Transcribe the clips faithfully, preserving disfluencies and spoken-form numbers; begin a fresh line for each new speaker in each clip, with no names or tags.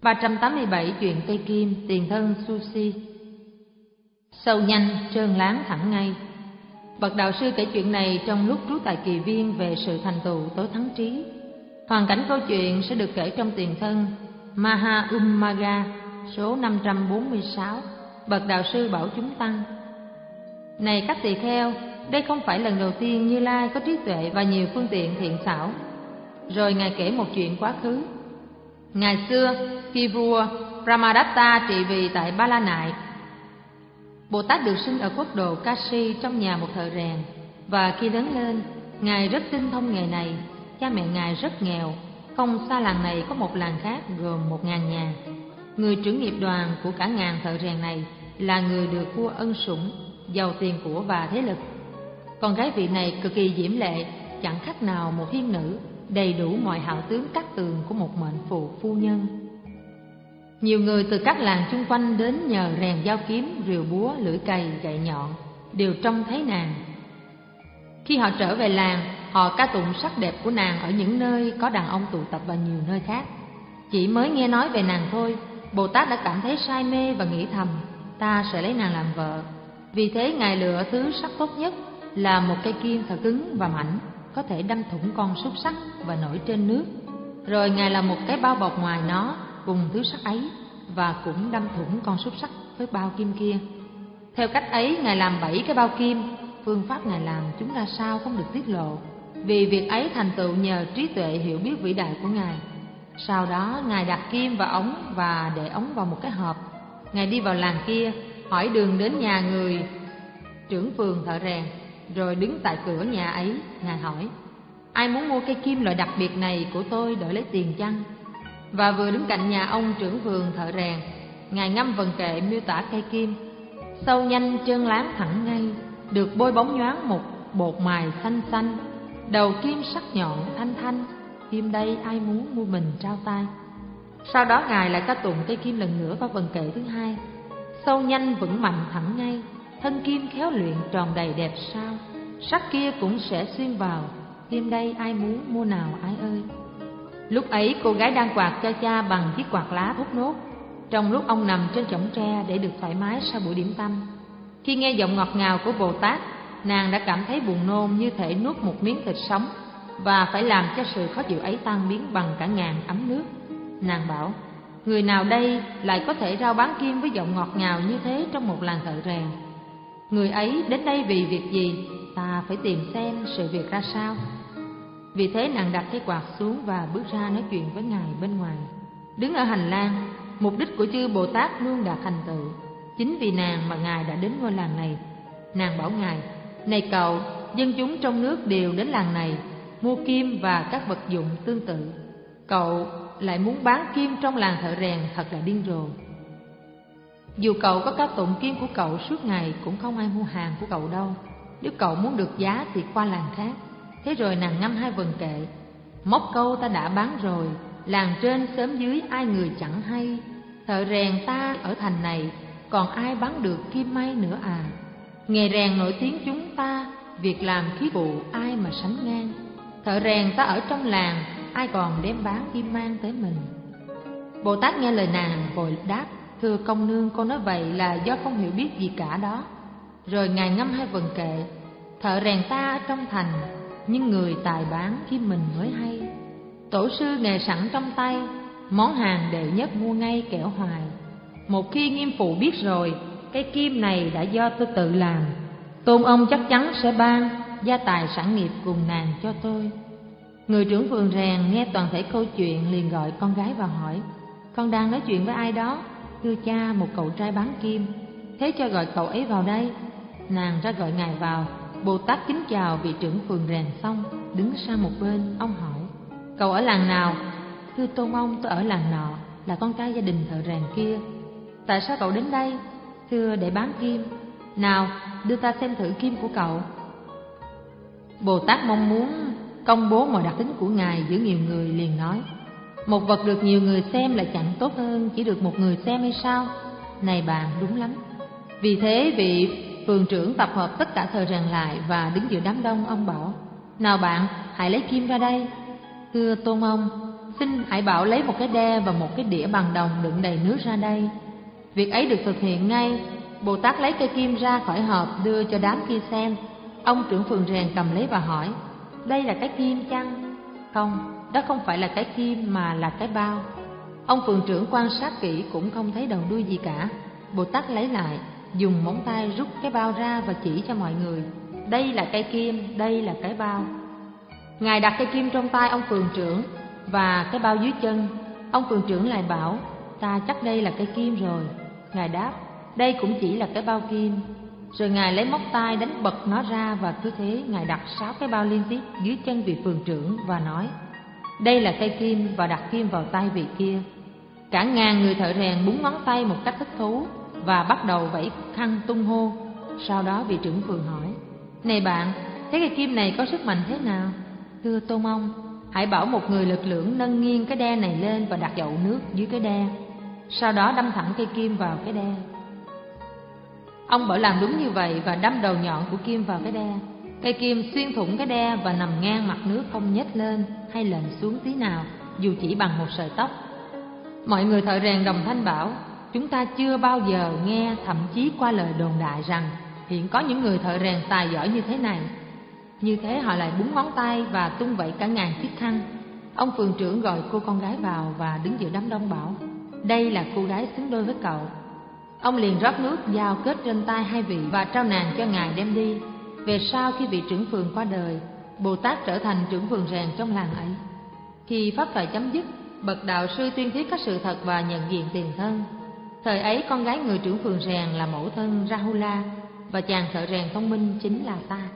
ba trăm tám mươi bảy Chuyện cây kim, tiền thân Sushi. Sâu nhanh, trơn láng thẳng ngay. Bậc đạo sư kể chuyện này trong lúc trú tại Kỳ Viên về sự thành tựu tối thắng trí. Hoàn cảnh câu chuyện sẽ được kể trong tiền thân Maha Ummagga số năm trăm bốn mươi sáu. Bậc đạo sư bảo chúng tăng: Này các tỳ kheo, đây không phải lần đầu tiên Như Lai có trí tuệ và nhiều phương tiện thiện xảo. Rồi Ngài kể một chuyện quá khứ. Ngày xưa, khi vua Brahmadatta trị vì tại Ba La Nại, Bồ Tát được sinh ở quốc độ Kashi trong nhà một thợ rèn. Và khi lớn lên, Ngài rất tinh thông nghề này. Cha mẹ Ngài rất nghèo, không xa làng này có một làng khác gồm một ngàn nhà. Người trưởng nghiệp đoàn của cả ngàn thợ rèn này là người được vua ân sủng, giàu tiền của và thế lực. Con gái vị này cực kỳ diễm lệ, chẳng khác nào một thiên nữ, đầy đủ mọi hảo tướng cát tường của một mệnh phụ phu nhân. Nhiều người từ các làng chung quanh đến nhờ rèn dao kiếm, rìu búa, lưỡi cày, gậy nhọn, đều trông thấy nàng. Khi họ trở về làng, họ ca tụng sắc đẹp của nàng ở những nơi có đàn ông tụ tập và nhiều nơi khác. Chỉ mới nghe nói về nàng thôi, Bồ Tát đã cảm thấy say mê và nghĩ thầm: ta sẽ lấy nàng làm vợ. Vì thế Ngài lựa thứ sắc tốt nhất là một cây kim thật cứng và mảnh, có thể đâm thủng con xúc xắc và nổi trên nước. Rồi Ngài làm một cái bao bọc ngoài nó cùng thứ sắt ấy, và cũng đâm thủng con xúc xắc với bao kim kia. Theo cách ấy, Ngài làm bảy cái bao kim. Phương pháp Ngài làm chúng ra sao không được tiết lộ, vì việc ấy thành tựu nhờ trí tuệ hiểu biết vĩ đại của Ngài. Sau đó Ngài đặt kim vào ống và để ống vào một cái hộp. Ngài đi vào làng kia, hỏi đường đến nhà người trưởng phường thợ rèn, rồi đứng tại cửa nhà ấy. Ngài hỏi: ai muốn mua cây kim loại đặc biệt này của tôi đổi lấy tiền chăng? Và vừa đứng cạnh nhà ông trưởng phường thợ rèn, Ngài ngâm vần kệ miêu tả cây kim: sâu nhanh, trơn láng thẳng ngay, được bôi bóng nhoáng một bột mài xanh xanh, đầu kim sắc nhọn thanh thanh, kim đây ai muốn mua mình trao tay. Sau đó Ngài lại ca tụng cây kim lần nữa vào vần kệ thứ hai: sâu nhanh vững mạnh thẳng ngay, thân kim khéo luyện tròn đầy đẹp sao, sắc kia cũng sẽ xuyên vào, kim đây ai muốn mua nào ai ơi. Lúc ấy cô gái đang quạt cho cha bằng chiếc quạt lá thốt nốt, trong lúc ông nằm trên chõng tre để được thoải mái sau buổi điểm tâm. Khi nghe giọng ngọt ngào của Bồ Tát, nàng đã cảm thấy buồn nôn như thể nuốt một miếng thịt sống, và phải làm cho sự khó chịu ấy tan biến bằng cả ngàn ấm nước. Nàng bảo: người nào đây lại có thể rao bán kim với giọng ngọt ngào như thế trong một làng thợ rèn? Người ấy đến đây vì việc gì? Ta phải tìm xem sự việc ra sao. Vì thế nàng đặt cái quạt xuống và bước ra nói chuyện với Ngài bên ngoài. Đứng ở hành lang, mục đích của chư Bồ Tát luôn đạt thành tựu. Chính vì nàng mà Ngài đã đến ngôi làng này. Nàng bảo Ngài: này cậu, dân chúng trong nước đều đến làng này mua kim và các vật dụng tương tự. Cậu lại muốn bán kim trong làng thợ rèn, thật là điên rồ. Dù cậu có ca tụng kim của cậu suốt ngày cũng không ai mua hàng của cậu đâu. Nếu cậu muốn được giá thì qua làng khác. Thế rồi nàng ngâm hai vần kệ: móc câu ta đã bán rồi, làng trên xóm dưới ai người chẳng hay. Thợ rèn ta ở thành này, còn ai bán được kim may nữa à? Nghề rèn nổi tiếng chúng ta, việc làm khí vụ ai mà sánh ngang. Thợ rèn ta ở trong làng, ai còn đem bán kim mang tới mình. Bồ Tát nghe lời nàng vội đáp: thưa công nương, con nói vậy là do không hiểu biết gì cả đó. Rồi Ngài ngâm hai vần kệ: thợ rèn ta ở trong thành, nhưng người tài bán kim mình mới hay. Tổ sư nghề sẵn trong tay, món hàng đệ nhất mua ngay kẻo hoài. Một khi nghiêm phụ biết rồi, cây kim này đã do tôi tự làm, tôn ông chắc chắn sẽ ban gia tài sản nghiệp cùng nàng cho tôi. Người trưởng phường rèn nghe toàn thể câu chuyện liền gọi con gái vào hỏi: con đang nói chuyện với ai đó? Thưa cha, một cậu trai bán kim. Thế cho gọi cậu ấy vào đây. Nàng ra gọi Ngài vào. Bồ Tát kính chào vị trưởng phường rèn xong, đứng sang một bên. Ông hỏi: cậu ở làng nào? Thưa tôn ông, tôi ở làng nọ, là con trai gia đình thợ rèn kia. Tại sao cậu đến đây? Thưa, để bán kim. Nào, đưa ta xem thử kim của cậu. Bồ Tát mong muốn công bố mọi đặc tính của Ngài giữa nhiều người, liền nói: một vật được nhiều người xem là chẳng tốt hơn chỉ được một người xem hay sao? Này bạn, đúng lắm. Vì thế vị phường trưởng tập hợp tất cả thợ rèn lại và đứng giữa đám đông. Ông bảo: nào bạn, hãy lấy kim ra đây. Thưa tôn ông, xin hãy bảo lấy một cái đe và một cái đĩa bằng đồng đựng đầy nước ra đây. Việc ấy được thực hiện ngay. Bồ Tát lấy cây kim ra khỏi hộp đưa cho đám kia xem. Ông trưởng phường rèn cầm lấy và hỏi: đây là cái kim chăng? Không, đó không phải là cái kim mà là cái bao. Ông phường trưởng quan sát kỹ cũng không thấy đầu đuôi gì cả. Bồ Tát lấy lại, dùng móng tay rút cái bao ra và chỉ cho mọi người: đây là cái kim, đây là cái bao. Ngài đặt cây kim trong tay ông phường trưởng và cái bao dưới chân. Ông phường trưởng lại bảo: ta chắc đây là cây kim rồi. Ngài đáp: đây cũng chỉ là cái bao kim. Rồi Ngài lấy móc tay đánh bật nó ra, và cứ thế Ngài đặt sáu cái bao liên tiếp dưới chân vị phường trưởng và nói: đây là cây kim, và đặt kim vào tay vị kia. Cả ngàn người thợ rèn búng ngón tay một cách thích thú và bắt đầu vẫy khăn tung hô. Sau đó vị trưởng phường hỏi: này bạn, thế cây kim này có sức mạnh thế nào? Thưa tôn ông, hãy bảo một người lực lưỡng nâng nghiêng cái đe này lên và đặt chậu nước dưới cái đe, sau đó đâm thẳng cây kim vào cái đe. Ông bảo làm đúng như vậy và đâm đầu nhọn của kim vào cái đe. Cây kim xuyên thủng cái đe và nằm ngang mặt nước, không nhếch lên hay lệch xuống tí nào, dù chỉ bằng một sợi tóc. Mọi người thợ rèn đồng thanh bảo: chúng ta chưa bao giờ nghe, thậm chí qua lời đồn đại rằng hiện có những người thợ rèn tài giỏi như thế này. Như thế họ lại búng ngón tay và tung vẩy cả ngàn chiếc khăn. Ông phường trưởng gọi cô con gái vào và đứng giữa đám đông bảo: đây là cô gái xứng đôi với cậu. Ông liền rót nước giao kết trên tay hai vị và trao nàng cho Ngài đem đi. Về sau, khi vị trưởng phường qua đời, Bồ Tát trở thành trưởng phường rèn trong làng ấy. Khi pháp thoại chấm dứt, bậc đạo sư tuyên thuyết các sự thật và nhận diện tiền thân. Thời ấy, con gái người trưởng phường rèn là mẫu thân Rahula, và chàng thợ rèn thông minh chính là ta.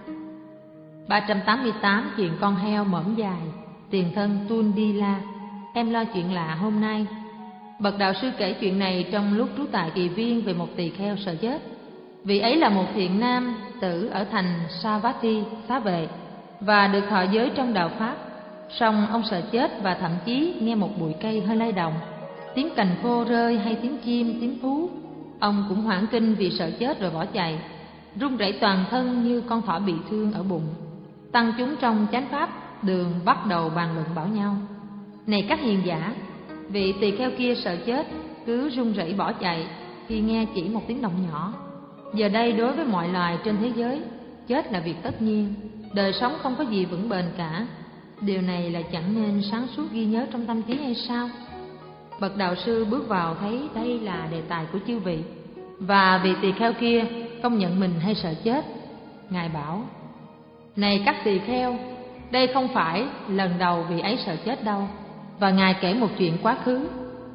ba trăm tám mươi tám chuyện con heo mõm dài, tiền thân Tundila. Em lo chuyện lạ hôm nay. Bậc đạo sư kể chuyện này trong lúc trú tại Kỳ Viên về một tỳ kheo sợ chết. Vị ấy là một thiện nam tử ở thành Savatthi, xá vệ, và được thọ giới trong đạo pháp. Song ông sợ chết và thậm chí nghe một bụi cây hơi lay động, tiếng cành khô rơi hay tiếng chim, tiếng thú, ông cũng hoảng kinh vì sợ chết rồi bỏ chạy, run rẩy toàn thân như con thỏ bị thương ở bụng. Tăng chúng trong chánh pháp đường bắt đầu bàn luận bảo nhau: này các hiền giả, vị tỳ kheo kia sợ chết, cứ run rẩy bỏ chạy khi nghe chỉ một tiếng động nhỏ. Giờ đây đối với mọi loài trên thế giới, chết là việc tất nhiên. Đời sống không có gì vững bền cả. Điều này là chẳng nên sáng suốt ghi nhớ trong tâm trí hay sao? Bậc đạo sư bước vào thấy đây là đề tài của chư vị, và vị tỳ kheo kia công nhận mình hay sợ chết. Ngài bảo: này các tỳ kheo, đây không phải lần đầu vị ấy sợ chết đâu. Và Ngài kể một chuyện quá khứ.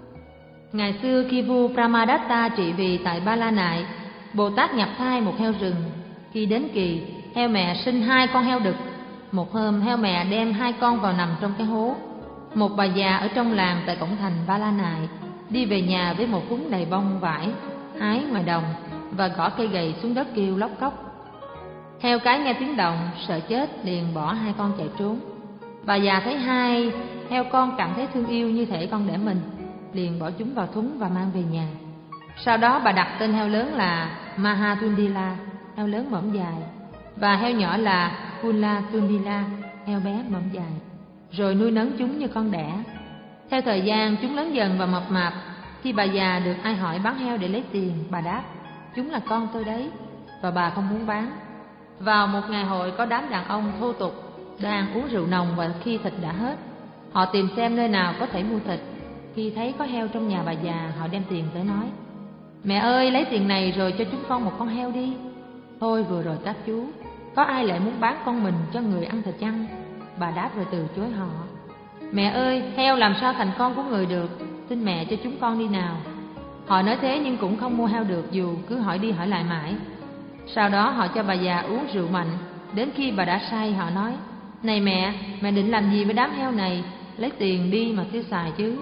Ngày xưa khi vua Brahmadatta trị vì tại Ba La Nại, Bồ Tát nhập thai một heo rừng. Khi đến kỳ, heo mẹ sinh hai con heo đực. Một hôm, heo mẹ đem hai con vào nằm trong cái hố. Một bà già ở trong làng tại cổng thành Ba La Nại đi về nhà với một vúng đầy bông vải hái ngoài đồng và gõ cây gậy xuống đất kêu lóc cóc. Heo cái nghe tiếng động, sợ chết liền bỏ hai con chạy trốn. Bà già thấy hai heo con cảm thấy thương yêu như thể con đẻ mình, liền bỏ chúng vào thúng và mang về nhà. Sau đó bà đặt tên heo lớn là Mahatundila, heo lớn mõm dài, và heo nhỏ là Kulatundila, heo bé mõm dài, rồi nuôi nấng chúng như con đẻ. Theo thời gian, chúng lớn dần và mập mạp. Khi bà già được ai hỏi bán heo để lấy tiền, bà đáp: chúng là con tôi đấy, và bà không muốn bán. Vào một ngày hội, có đám đàn ông thô tục đang uống rượu nồng, và khi thịt đã hết, họ tìm xem nơi nào có thể mua thịt. Khi thấy có heo trong nhà bà già, họ đem tiền tới nói: mẹ ơi, lấy tiền này rồi cho chúng con một con heo đi. Thôi vừa rồi các chú, có ai lại muốn bán con mình cho người ăn thịt chăng? Bà đáp rồi từ chối họ: mẹ ơi, heo làm sao thành con của người được, xin mẹ cho chúng con đi nào. Họ nói thế nhưng cũng không mua heo được, dù cứ hỏi đi hỏi lại mãi. Sau đó họ cho bà già uống rượu mạnh, đến khi bà đã say, họ nói: này mẹ, mẹ định làm gì với đám heo này, lấy tiền đi mà tiêu xài chứ.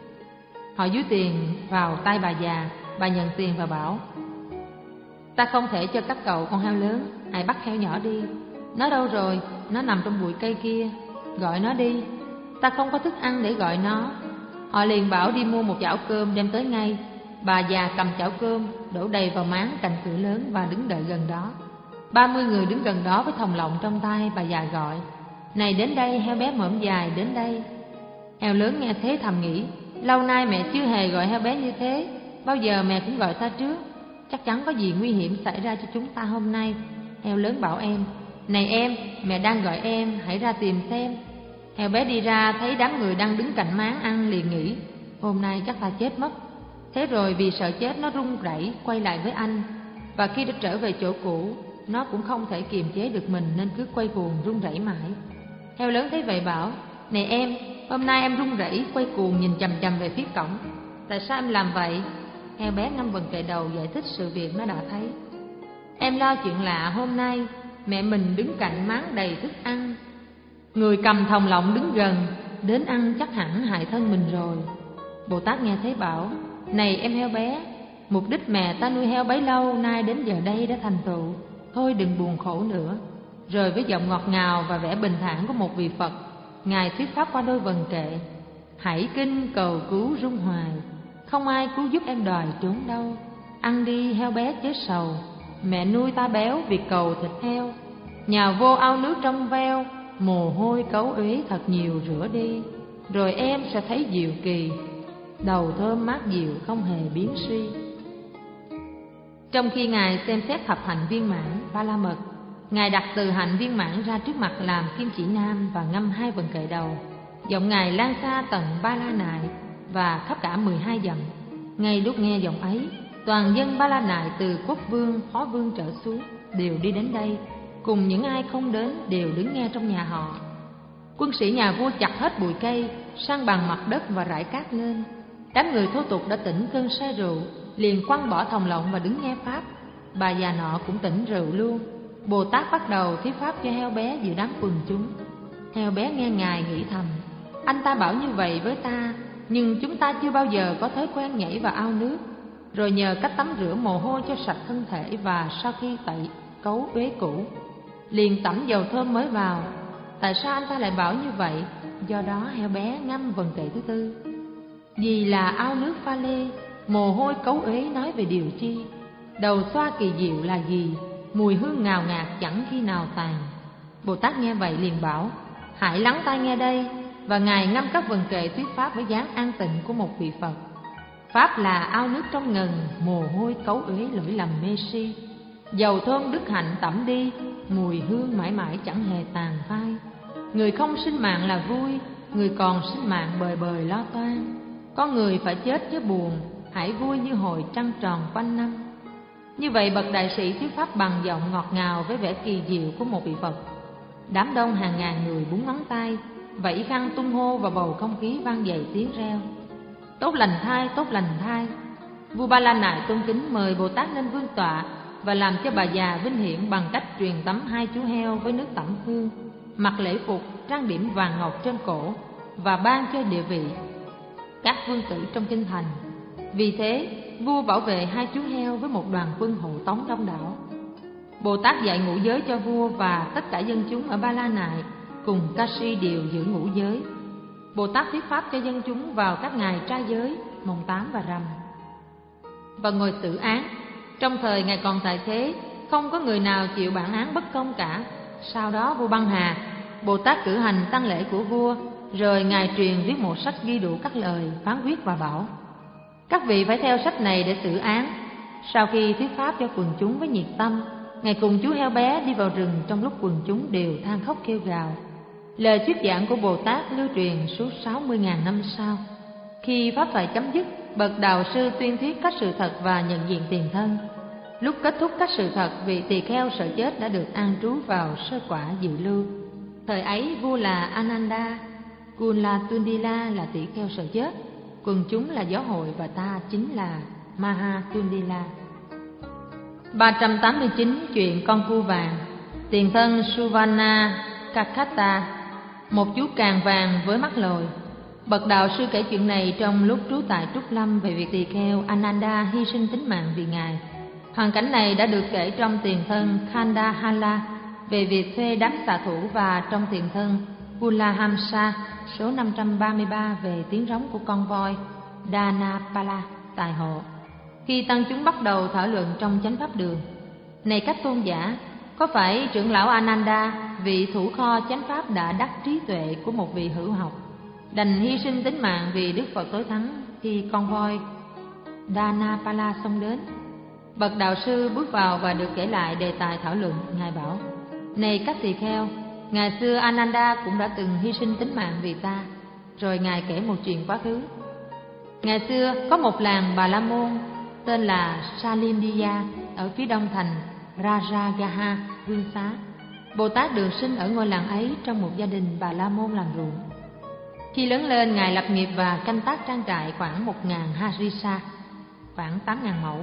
Họ dúi tiền vào tay bà già. Bà nhận tiền và bảo: ta không thể cho các cậu con heo lớn, hãy bắt heo nhỏ đi. Nó đâu rồi? Nó nằm trong bụi cây kia, gọi nó đi. Ta không có thức ăn để gọi nó. Họ liền bảo đi mua một chảo cơm đem tới ngay. Bà già cầm chảo cơm đổ đầy vào máng cạnh cửa lớn và đứng đợi gần đó. Ba mươi người đứng gần đó với thòng lọng trong tay. Bà già gọi: này đến đây, heo bé mõm dài, đến đây. Heo lớn nghe thế thầm nghĩ, lâu nay mẹ chưa hề gọi heo bé như thế, bao giờ mẹ cũng gọi ta trước, chắc chắn có gì nguy hiểm xảy ra cho chúng ta hôm nay. Heo lớn bảo em, này em, mẹ đang gọi em, hãy ra tìm xem. Heo bé đi ra thấy đám người đang đứng cạnh máng ăn, liền nghĩ, hôm nay chắc ta chết mất. Thế rồi vì sợ chết nó run rẩy quay lại với anh, và khi đã trở về chỗ cũ, nó cũng không thể kiềm chế được mình nên cứ quay cuồng run rẩy mãi. Heo lớn thấy vậy bảo, này em, hôm nay em run rẩy quay cuồng nhìn chằm chằm về phía cổng, tại sao em làm vậy? Heo bé ngâm vần kề đầu giải thích sự việc nó đã thấy. Em lo chuyện lạ hôm nay, mẹ mình đứng cạnh máng đầy thức ăn, người cầm thòng lọng đứng gần, đến ăn chắc hẳn hại thân mình rồi. Bồ Tát nghe thế bảo, này em heo bé, mục đích mẹ ta nuôi heo bấy lâu nay đến giờ đây đã thành tựu, thôi đừng buồn khổ nữa. Rồi với giọng ngọt ngào và vẻ bình thản của một vị Phật, Ngài thuyết pháp qua đôi vần kệ, hãy kinh cầu cứu rung hoài, không ai cứu giúp em đòi trốn đâu. Ăn đi heo bé chớ sầu, mẹ nuôi ta béo vì cầu thịt heo. Nhào vô ao nước trong veo, mồ hôi cấu uế thật nhiều rửa đi, rồi em sẽ thấy diệu kỳ, đầu thơm mát dịu không hề biến suy. Trong khi Ngài xem xét thập hạnh viên mãn Ba La Mật, Ngài đặt từ hạnh viên mãn ra trước mặt làm kim chỉ nam và ngâm hai vần kệ đầu. Giọng Ngài lan xa tận Ba La Nại và khắp cả mười hai dặm. Ngay lúc nghe giọng ấy, toàn dân Ba La Nại từ quốc vương, phó vương trở xuống đều đi đến đây, cùng những ai không đến đều đứng nghe trong nhà họ. Quân sĩ nhà vua chặt hết bụi cây, san bằng mặt đất và rải cát lên. Đám người thô tục đã tỉnh cơn say rượu, liền quăng bỏ thòng lọng và đứng nghe pháp. Bà già nọ cũng tỉnh rượu luôn. Bồ Tát bắt đầu thuyết pháp cho heo bé giữa đám quần chúng. Heo bé nghe Ngài nghĩ thầm, anh ta bảo như vậy với ta, nhưng chúng ta chưa bao giờ có thói quen nhảy vào ao nước, rồi nhờ cách tắm rửa mồ hôi cho sạch thân thể, và sau khi tẩy cấu uế cũ liền tẩm dầu thơm mới vào. Tại sao anh ta lại bảo như vậy? Do đó heo bé ngâm vần kệ thứ tư, vì là ao nước pha lê, mồ hôi cấu uế nói về điều chi, đầu xoa kỳ diệu là gì, mùi hương ngào ngạt chẳng khi nào tàn. Bồ Tát nghe vậy liền bảo, hãy lắng tai nghe đây. Và Ngài ngâm các vần kệ thuyết pháp với dáng an tịnh của một vị Phật. Pháp là ao nước trong ngần, mồ hôi cấu uế lỗi lầm mê si, dầu thơm đức hạnh tẩm đi, mùi hương mãi mãi chẳng hề tàn phai. Người không sinh mạng là vui, người còn sinh mạng bời bời lo toan. Con người phải chết chứ buồn, hãy vui như hồi trăng tròn quanh năm. Như vậy bậc đại sĩ thuyết pháp bằng giọng ngọt ngào với vẻ kỳ diệu của một vị Phật. Đám đông hàng ngàn người búng ngón tay, vẫy khăn tung hô và bầu không khí vang dậy tiếng reo. Tốt lành thai, tốt lành thai. Vua Ba La Nại tôn kính mời Bồ Tát lên vương tọa và làm cho bà già vinh hiển bằng cách truyền tắm hai chú heo với nước tẩm hương, mặc lễ phục trang điểm vàng ngọc trên cổ, và ban cho địa vị các vương tử trong kinh thành. Vì thế vua bảo vệ hai chú heo với một đoàn quân hộ tống đông đảo. Bồ Tát dạy ngũ giới cho vua và tất cả dân chúng ở Ba La Nại, cùng Kashi đều giữ ngũ giới. Bồ Tát thuyết pháp cho dân chúng vào các ngày trai giới, mồng tám và rằm, và ngồi xử án. Trong thời Ngài còn tại thế, không có người nào chịu bản án bất công cả. Sau đó vua băng hà, Bồ Tát cử hành tang lễ của vua, rồi Ngài truyền viết một sách ghi đủ các lời phán quyết và bảo, các vị phải theo sách này để xử án. Sau khi thuyết pháp cho quần chúng với nhiệt tâm, Ngài cùng chú heo bé đi vào rừng trong lúc quần chúng đều than khóc kêu gào. Lời thuyết giảng của Bồ Tát lưu truyền suốt sáu mươi nghìn năm sau. Khi pháp thoại chấm dứt, bậc đạo sư tuyên thuyết các sự thật và nhận diện tiền thân. Lúc kết thúc các sự thật, vị tỳ kheo sợ chết đã được an trú vào sơ quả dự lưu. Thời ấy vua là Ananda, Kulatundila là tỳ kheo sợ chết, quần chúng là giáo hội và ta chính là Mahatundila. ba trăm tám mươi chín chuyện con cua vàng. Tiền thân Suvarna Kakata, một chú càng vàng với mắt lồi. Bậc đạo sư kể chuyện này trong lúc trú tại Trúc Lâm về việc tỳ kheo Ananda hy sinh tính mạng vì Ngài. Hoàn cảnh này đã được kể trong tiền thân Khandahala về việc thuê đám xạ thủ, và trong tiền thân Pulahamsa số năm trăm ba mươi ba về tiếng rống của con voi Dhanapala tài hộ. Khi tăng chúng bắt đầu thảo luận trong chánh pháp đường, này các tôn giả, có phải trưởng lão Ananda, vị thủ kho chánh pháp đã đắc trí tuệ của một vị hữu học, đành hy sinh tính mạng vì Đức Phật tối thắng khi con voi Dhanapala xông đến. Bậc đạo sư bước vào và được kể lại đề tài thảo luận. Ngài bảo: này các tỳ kheo, ngày xưa Ananda cũng đã từng hy sinh tính mạng vì ta. Rồi Ngài kể một chuyện quá khứ. Ngày xưa có một làng Bà La Môn tên là Salindiya ở phía đông thành Rajagaha Vương Xá. Bồ Tát được sinh ở ngôi làng ấy trong một gia đình Bà La Môn làm ruộng. Khi lớn lên, Ngài lập nghiệp và canh tác trang trại khoảng một nghìn harisa, khoảng tám nghìn mẫu,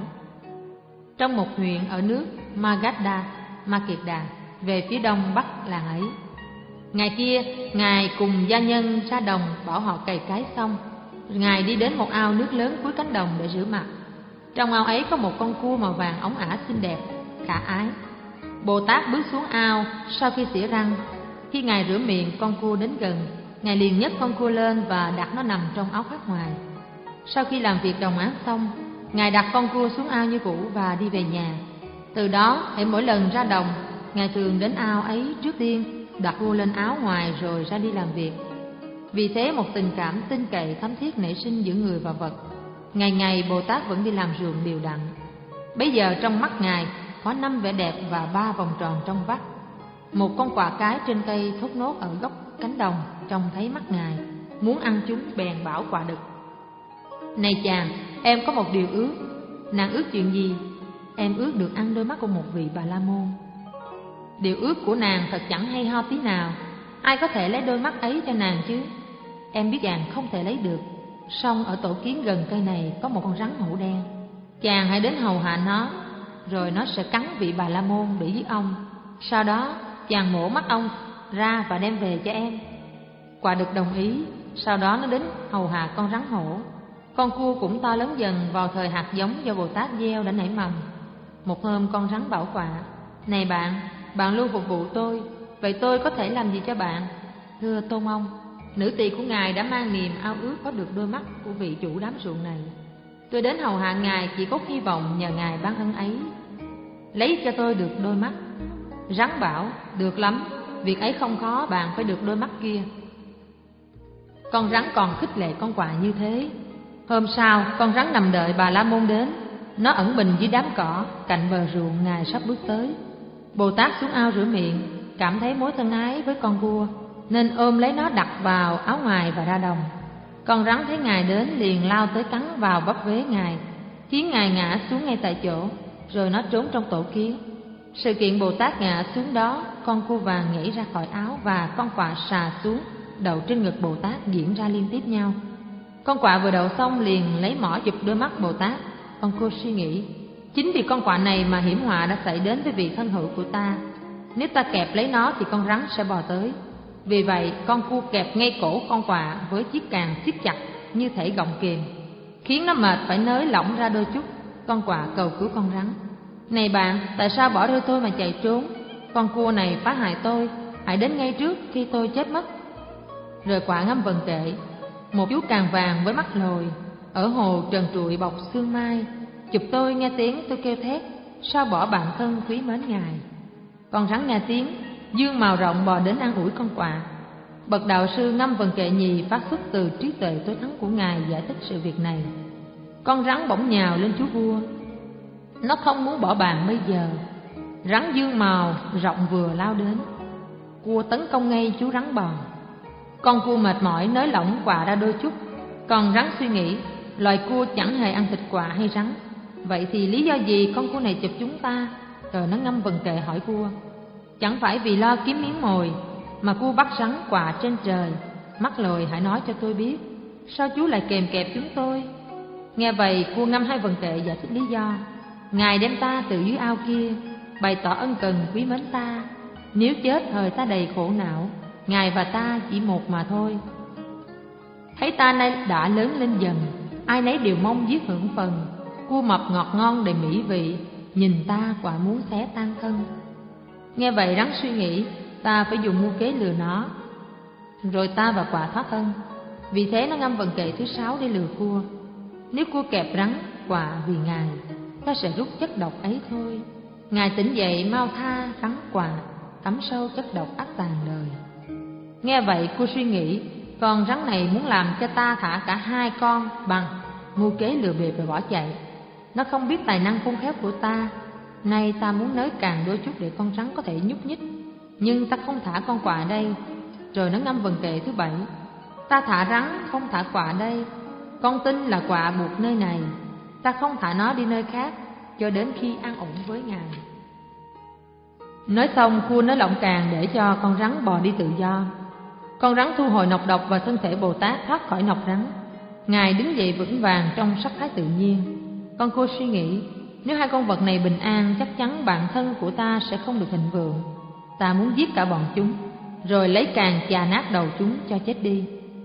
trong một huyện ở nước Magadha, Makidah, về phía đông bắc làng ấy. Ngày kia, Ngài cùng gia nhân ra đồng bảo họ cày cấy xong. Ngài đi đến một ao nước lớn cuối cánh đồng để rửa mặt. Trong ao ấy có một con cua màu vàng óng ả xinh đẹp, khả ái. Bồ Tát bước xuống ao sau khi xỉa răng. Khi Ngài rửa miệng, con cua đến gần. Ngài liền nhấc con cua lên và đặt nó nằm trong áo khoác ngoài. Sau khi làm việc đồng áng xong, Ngài đặt con cua xuống ao như cũ và đi về nhà. Từ đó, hễ mỗi lần ra đồng, Ngài thường đến ao ấy trước tiên, đặt cua lên áo ngoài rồi ra đi làm việc. Vì thế một tình cảm tin cậy thấm thiết nảy sinh giữa người và vật. Ngày ngày Bồ Tát vẫn đi làm ruộng đều đặn. Bấy giờ trong mắt Ngài có năm vẻ đẹp và ba vòng tròn trong vắt. Một con quạ cái trên cây thốt nốt ở góc cánh đồng trông thấy mắt Ngài, muốn ăn chúng bèn bảo quạ đực: này chàng, em có một điều ước. Nàng ước chuyện gì? Em ước được ăn đôi mắt của một vị Bà La Môn. Điều ước của nàng thật chẳng hay ho tí nào. Ai có thể lấy đôi mắt ấy cho nàng chứ? Em biết chàng không thể lấy được. Song ở tổ kiến gần cây này có một con rắn hổ đen. Chàng hãy đến hầu hạ nó, rồi nó sẽ cắn vị Bà La Môn để giết ông. Sau đó chàng mổ mắt ông ra và đem về cho em. Quạ đực đồng ý. Sau đó nó đến hầu hạ con rắn hổ. Con cua cũng to lớn dần vào thời hạt giống do Bồ Tát gieo đã nảy mầm. Một hôm con rắn bảo quạ: này bạn, bạn luôn phục vụ tôi, vậy tôi có thể làm gì cho bạn? Thưa Tôn ông, nữ tỳ của ngài đã mang niềm ao ước có được đôi mắt của vị chủ đám ruộng này. Tôi đến hầu hạ ngài chỉ có hy vọng nhờ ngài ban ân ấy, lấy cho tôi được đôi mắt. Rắn bảo: được lắm, việc ấy không khó, bạn phải được đôi mắt kia. Con rắn còn khích lệ con quạ như thế. Hôm sau, con rắn nằm đợi Bà La Môn đến. Nó ẩn mình dưới đám cỏ cạnh bờ ruộng ngài sắp bước tới. Bồ Tát xuống ao rửa miệng, cảm thấy mối thân ái với con cua nên ôm lấy nó đặt vào áo ngoài và ra đồng. Con rắn thấy ngài đến liền lao tới cắn vào bắp vế ngài, khiến ngài ngã xuống ngay tại chỗ, rồi nó trốn trong tổ kiến. Sự kiện Bồ Tát ngã xuống đó, con cua vàng nhảy ra khỏi áo và con quạ xà xuống đậu trên ngực Bồ Tát diễn ra liên tiếp nhau. Con quạ vừa đậu xong liền lấy mỏ chụp đôi mắt Bồ Tát. Con cua suy nghĩ: chính vì con quạ này mà hiểm họa đã xảy đến với vị thân hữu của ta. Nếu ta kẹp lấy nó thì con rắn sẽ bò tới. Vì vậy con cua kẹp ngay cổ con quạ với chiếc càng siết chặt như thể gọng kìm, khiến nó mệt phải nới lỏng ra đôi chút. Con quạ cầu cứu con rắn: này bạn, tại sao bỏ rơi tôi mà chạy trốn? Con cua này phá hại tôi, hãy đến ngay trước khi tôi chết mất. Rồi quạ ngâm vần kệ: một chú càng vàng với mắt lồi ở hồ trần trụi bọc sương mai, chụp tôi nghe tiếng tôi kêu thét, sao bỏ bạn thân quý mến ngài. Con rắn nghe tiếng, dương màu rộng bò đến an ủi con quạ. Bậc đạo sư ngâm vần kệ nhì phát xuất từ trí tuệ tối thắng của ngài giải thích sự việc này. Con rắn bỗng nhào lên chú vua, nó không muốn bỏ bạn bây giờ. Rắn dương màu rộng vừa lao đến, cua tấn công ngay chú rắn bò. Con cua mệt mỏi nới lỏng quạ ra đôi chút. Còn rắn suy nghĩ: loài cua chẳng hề ăn thịt quạ hay rắn, vậy thì lý do gì con cua này chụp chúng ta? Rồi nó ngâm vần kệ hỏi cua: chẳng phải vì lo kiếm miếng mồi mà cua bắt rắn quạ trên trời? Mắt lồi, hãy nói cho tôi biết, sao chú lại kèm kẹp chúng tôi? Nghe vậy cua ngâm hai vần kệ giải thích lý do: ngài đem ta từ dưới ao kia, bày tỏ ân cần quý mến ta. Nếu chết thời ta đầy khổ não, ngài và ta chỉ một mà thôi. Thấy ta nay đã lớn lên dần, ai nấy đều mong giết hưởng phần. Cua mập ngọt ngon đầy mỹ vị, nhìn ta quả muốn xé tan thân. Nghe vậy rắn suy nghĩ: ta phải dùng mưu kế lừa nó, rồi ta và quạ thoát thân. Vì thế nó ngâm vần kệ thứ sáu để lừa cua: nếu cua kẹp rắn quạ vì ngài, ta sẽ rút chất độc ấy thôi. Ngài tỉnh dậy mau tha rắn quạ, cắm sâu chất độc ác tàn đời. Nghe vậy cua suy nghĩ: con rắn này muốn làm cho ta thả cả hai con bằng mưu kế lừa bịp rồi bỏ chạy. Nó không biết tài năng khôn khéo của ta. Nay ta muốn nới càng đôi chút để con rắn có thể nhúc nhích, nhưng ta không thả con quạ đây. Rồi nó ngâm vần kệ thứ bảy: ta thả rắn không thả quạ đây. Con tin là quạ buộc nơi này, ta không thả nó đi nơi khác cho đến khi an ổn với Ngài. Nói xong, khua nới lỏng càng để cho con rắn bò đi tự do. Con rắn thu hồi nọc độc và thân thể Bồ Tát thoát khỏi nọc rắn. Ngài đứng dậy vững vàng trong sắc thái tự nhiên. Con khua suy nghĩ, nếu hai con vật này bình an, chắc chắn bản thân của ta sẽ không được thịnh vượng. Ta muốn giết cả bọn chúng, rồi lấy càng chà nát đầu chúng cho chết đi.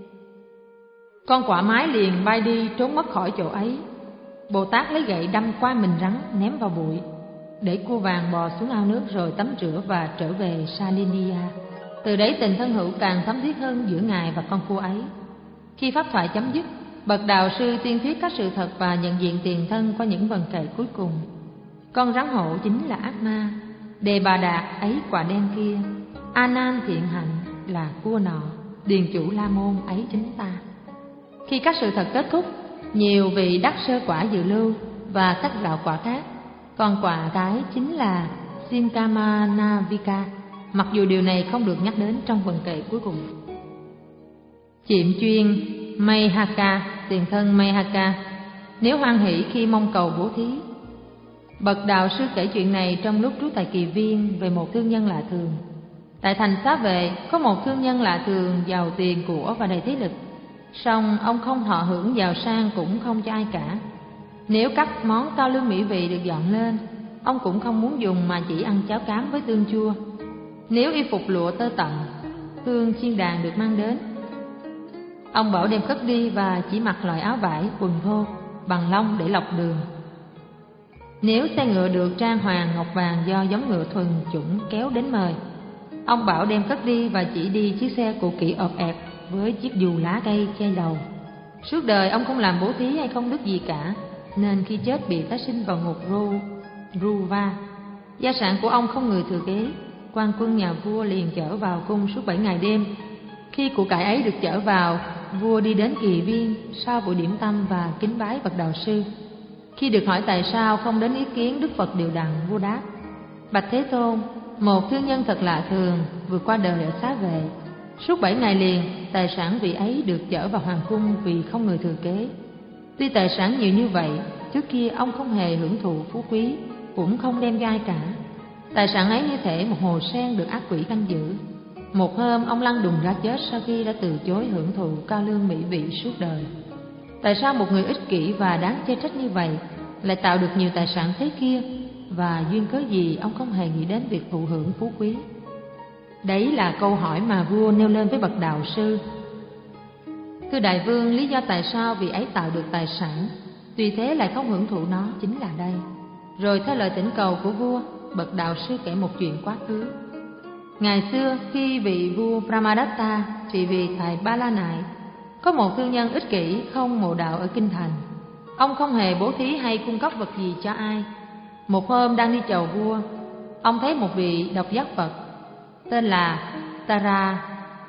Con quạ mái liền bay đi trốn mất khỏi chỗ ấy. Bồ Tát lấy gậy đâm qua mình rắn, ném vào bụi, để cua vàng bò xuống ao nước rồi tắm rửa và trở về Salinia. Từ đấy tình thân hữu càng thấm thiết hơn giữa Ngài và con cua ấy. Khi pháp thoại chấm dứt, bậc đạo sư tuyên thuyết các sự thật và nhận diện tiền thân qua những vần kệ cuối cùng. Con rắn hổ chính là ác ma, Đề Bà Đạt ấy quả đen kia, A Nan thiện hạnh là cua nọ, điền chủ La Môn ấy chính ta. Khi các sự thật kết thúc, nhiều vị đắc sơ quả dự lưu và các đạo quả khác. Con quạ cái chính là Sinkamanavika, mặc dù điều này không được nhắc đến trong vần kệ cuối cùng. Chiệm chuyên Mayhaka, tiền thân Mayhaka, nếu hoan hỷ khi mong cầu bố thí. Bậc đạo sư kể chuyện này trong lúc trú tại Kỳ Viên về một thương nhân lạ thường. Tại thành Xá Vệ có một thương nhân lạ thường giàu tiền của và đầy thế lực. Song ông không thọ hưởng giàu sang cũng không cho ai cả. Nếu các món cao lương mỹ vị được dọn lên, ông cũng không muốn dùng mà chỉ ăn cháo cám với tương chua. Nếu y phục lụa tơ tằm, hương chiên đàn được mang đến, ông bảo đem cất đi và chỉ mặc loại áo vải, quần thô, bằng lông để lọc đường. Nếu xe ngựa được trang hoàng ngọc vàng do giống ngựa thuần chủng kéo đến mời, ông bảo đem cất đi và chỉ đi chiếc xe cũ kỹ ọp ẹp với chiếc dù lá cây che đầu. Suốt đời ông không làm bố thí hay công đức gì cả, nên khi chết bị tái sinh vào ngục Ru, Ruva. Gia sản của ông không người thừa kế. Quan quân nhà vua liền chở vào cung suốt bảy ngày đêm. Khi của cải ấy được chở vào, vua đi đến Kỳ Viên sau buổi điểm tâm và kính bái bậc đạo sư. Khi được hỏi tại sao không đến ý kiến Đức Phật Điều Đằng, vua đáp: bạch Thế Tôn, một thương nhân thật lạ thường vừa qua đời ở Xá Vệ. Suốt bảy ngày liền, tài sản vị ấy được chở vào hoàng cung vì không người thừa kế. Tuy tài sản nhiều như vậy, trước kia ông không hề hưởng thụ phú quý, cũng không đem cho ai cả. Tài sản ấy như thể một hồ sen được ác quỷ canh giữ. Một hôm ông lăn đùng ra chết sau khi đã từ chối hưởng thụ cao lương mỹ vị suốt đời. Tại sao một người ích kỷ và đáng chê trách như vậy lại tạo được nhiều tài sản thế kia, và duyên cớ gì ông không hề nghĩ đến việc thụ hưởng phú quý? Đấy là câu hỏi mà vua nêu lên với bậc đạo sư. Thưa đại vương, lý do tại sao vị ấy tạo được tài sản, tuy thế lại không hưởng thụ nó chính là đây. Rồi theo lời thỉnh cầu của vua, bậc đạo sư kể một chuyện quá khứ. Ngày xưa, khi vị vua Brahmadatta trị vì thầy Ba La Nại, có một thương nhân ích kỷ không mộ đạo ở kinh thành. Ông không hề bố thí hay cung cấp vật gì cho ai. Một hôm đang đi chầu vua, ông thấy một vị độc giác Phật tên là Tara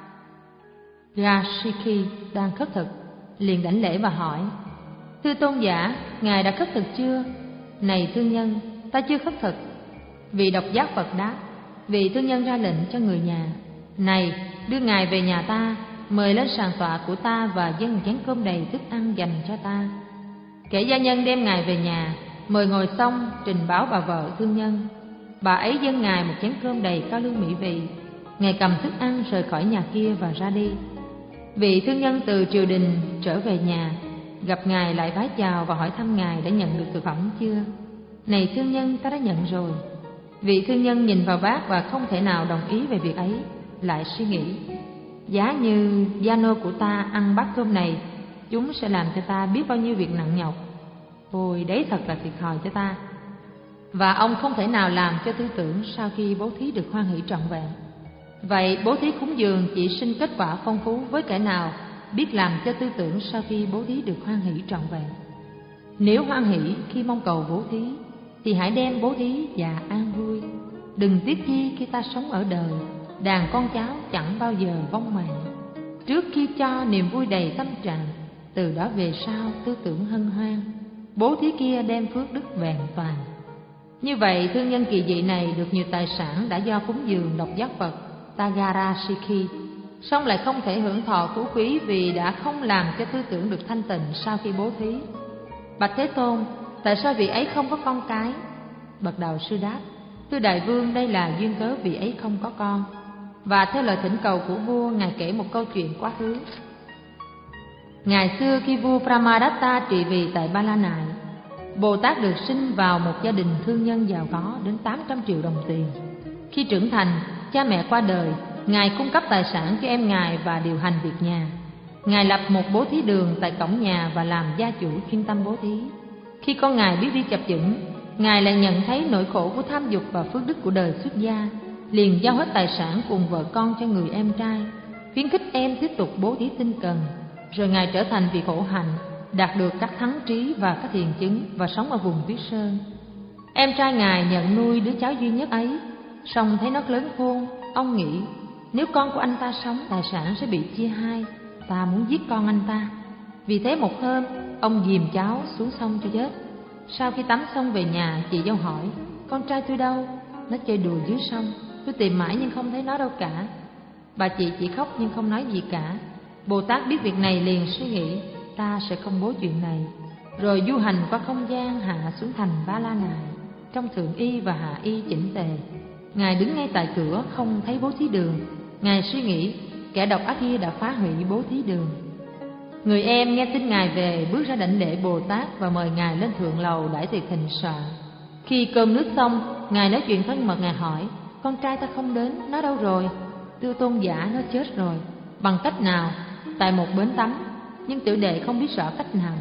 Gashiki đang khất thực, liền đảnh lễ và hỏi: thưa tôn giả, ngài đã khất thực chưa? Này thương nhân, ta chưa khất thực. Vị độc giác Phật đáp. Vị thương nhân ra lệnh cho người nhà: này, đưa ngài về nhà ta, mời lên sàn tọa của ta và dâng chén cơm đầy thức ăn dành cho ta. Kẻ gia nhân đem ngài về nhà, mời ngồi xong, trình báo bà vợ thương nhân. Bà ấy dâng ngài một chén cơm đầy cao lương mỹ vị. Ngài cầm thức ăn rời khỏi nhà kia và ra đi. Vị thương nhân từ triều đình trở về nhà, gặp ngài lại vái chào và hỏi thăm ngài đã nhận được thực phẩm chưa. Này thương nhân, ta đã nhận rồi. Vị thương nhân nhìn vào bát và không thể nào đồng ý về việc ấy, lại suy nghĩ: giá như gia nô của ta ăn bát cơm này, chúng sẽ làm cho ta biết bao nhiêu việc nặng nhọc. Ôi, đấy thật là thiệt thòi cho ta. Và ông không thể nào làm cho tư tưởng sau khi bố thí được hoan hỷ trọn vẹn. Vậy bố thí cúng dường chỉ sinh kết quả phong phú với kẻ nào biết làm cho tư tưởng sau khi bố thí được hoan hỷ trọn vẹn. Nếu hoan hỷ khi mong cầu bố thí, thì hãy đem bố thí và an vui. Đừng tiếc chi khi ta sống ở đời, đàn con cháu chẳng bao giờ vong mạng. trước khi cho niềm vui đầy tâm trạng. Từ đó về sau tư tưởng hân hoan, bố thí kia đem phước đức vẹn toàn. Như vậy thương nhân kỳ dị này được nhiều tài sản đã do cúng dường độc giác Phật Tagarashiki, song lại không thể hưởng thọ phú quý vì đã không làm cho tư tưởng được thanh tịnh sau khi bố thí. Bạch Thế Tôn, tại sao vị ấy không có con cái? Bậc Đạo Sư đáp: Thưa Đại Vương, đây là duyên cớ vị ấy không có con. Và theo lời thỉnh cầu của vua, Ngài kể một câu chuyện quá khứ. Ngày xưa khi vua Brahmadatta trị vì tại Ba La Nại, Bồ Tát được sinh vào một gia đình thương nhân giàu có đến tám trăm triệu đồng tiền. Khi trưởng thành, cha mẹ qua đời, Ngài cung cấp tài sản cho em Ngài và điều hành việc nhà. Ngài lập một bố thí đường tại cổng nhà và làm gia chủ chuyên tâm bố thí. Khi con Ngài biết đi chập chững, Ngài lại nhận thấy nỗi khổ của tham dục và phước đức của đời xuất gia, liền giao hết tài sản cùng vợ con cho người em trai, khuyến khích em tiếp tục bố thí tinh cần. Rồi Ngài trở thành vị khổ hạnh, đạt được các thắng trí và các thiền chứng và sống ở vùng Tuyết Sơn. Em trai Ngài nhận nuôi đứa cháu duy nhất ấy, song thấy nó lớn khôn, ông nghĩ nếu con của anh ta sống, tài sản sẽ bị chia hai, ta muốn giết con anh ta. Vì thế một hôm, ông dìm cháu xuống sông cho chết. Sau khi tắm xong về nhà, chị dâu hỏi: Con trai tôi đâu? Nó chơi đùa dưới sông, tôi tìm mãi nhưng không thấy nó đâu cả. Bà chị chỉ khóc nhưng không nói gì cả. Bồ Tát biết việc này liền suy nghĩ: ta sẽ công bố chuyện này. Rồi du hành qua không gian, hạ xuống thành Ba La Nại, trong thượng y và hạ y chỉnh tề. Ngài đứng ngay tại cửa, không thấy bố thí đường. Ngài suy nghĩ kẻ độc ác kia đã phá hủy bố thí đường. Người em nghe tin Ngài về, bước ra đảnh lễ Bồ Tát và mời Ngài lên thượng lầu đãi tiệc thịnh soạn. Khi cơm nước xong, Ngài nói chuyện thân mật. Ngài hỏi: Con trai ta không đến, nó đâu rồi? Thưa tôn giả, nó chết rồi. Bằng cách nào? Tại một bến tắm, nhưng tiểu đệ không biết rõ cách nào.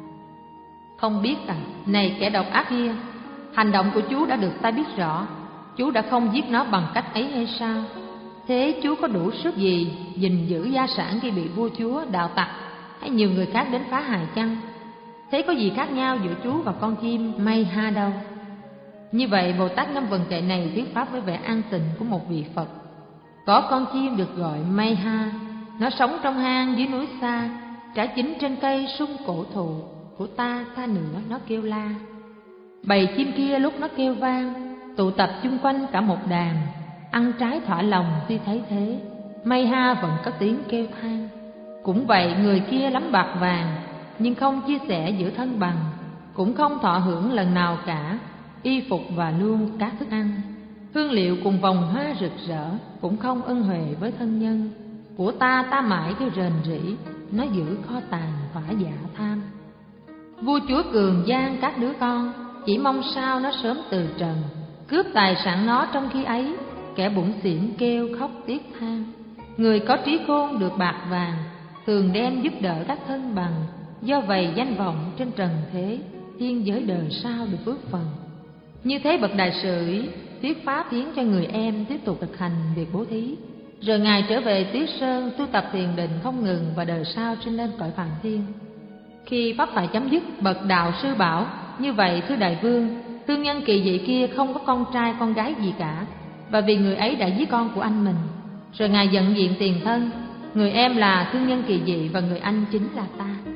Không biết à? Này kẻ độc ác kia, hành động của chú đã được ta biết rõ. Chú đã không giết nó bằng cách ấy hay sao? Thế chú có đủ sức gì gìn giữ gia sản khi bị vua chúa, đạo tặc hay nhiều người khác đến phá hại chăng? Thế có gì khác nhau giữa chú và con chim Mayha đâu? Như vậy Bồ Tát ngâm vần kệ này thuyết pháp với vẻ an tịnh của một vị Phật. Có con chim được gọi Mayha, nó sống trong hang dưới núi xa, trả chín trên cây sung cổ thụ của ta, ta nữa nó kêu la. Bầy chim kia lúc nó kêu vang, tụ tập chung quanh cả một đàn, ăn trái thỏa lòng. Tuy thấy thế, Mayha vẫn có tiếng kêu than. Cũng vậy, người kia lắm bạc vàng, nhưng không chia sẻ giữa thân bằng, cũng không thọ hưởng lần nào cả y phục và luôn các thức ăn, hương liệu cùng vòng hoa rực rỡ, cũng không ân huệ với thân nhân. Của ta ta mãi kêu rền rĩ, nó giữ kho tàng thỏa dạ tham. Vua chúa cường gian các đứa con, chỉ mong sao nó sớm từ trần, cướp tài sản nó trong khi ấy, kẻ bủn xỉn kêu khóc tiếc than. Người có trí khôn được bạc vàng, thường đem giúp đỡ các thân bằng, do vậy danh vọng trên trần thế, thiên giới đời sau được phước phần. Như thế bậc đại sự thuyết pháp khiến cho người em tiếp tục thực hành việc bố thí. Rồi Ngài trở về Tuyết Sơn tu tập thiền định không ngừng, và đời sau sinh lên cõi Phàm Thiên. Khi pháp thoại chấm dứt, bậc đạo sư bảo: Như vậy thưa Đại Vương, thương nhân kỳ dị kia không có con trai con gái gì cả, và vì người ấy đã giết con của anh mình. Rồi Ngài nhận diện tiền thân, người em là thương nhân kỳ dị và người anh chính là ta.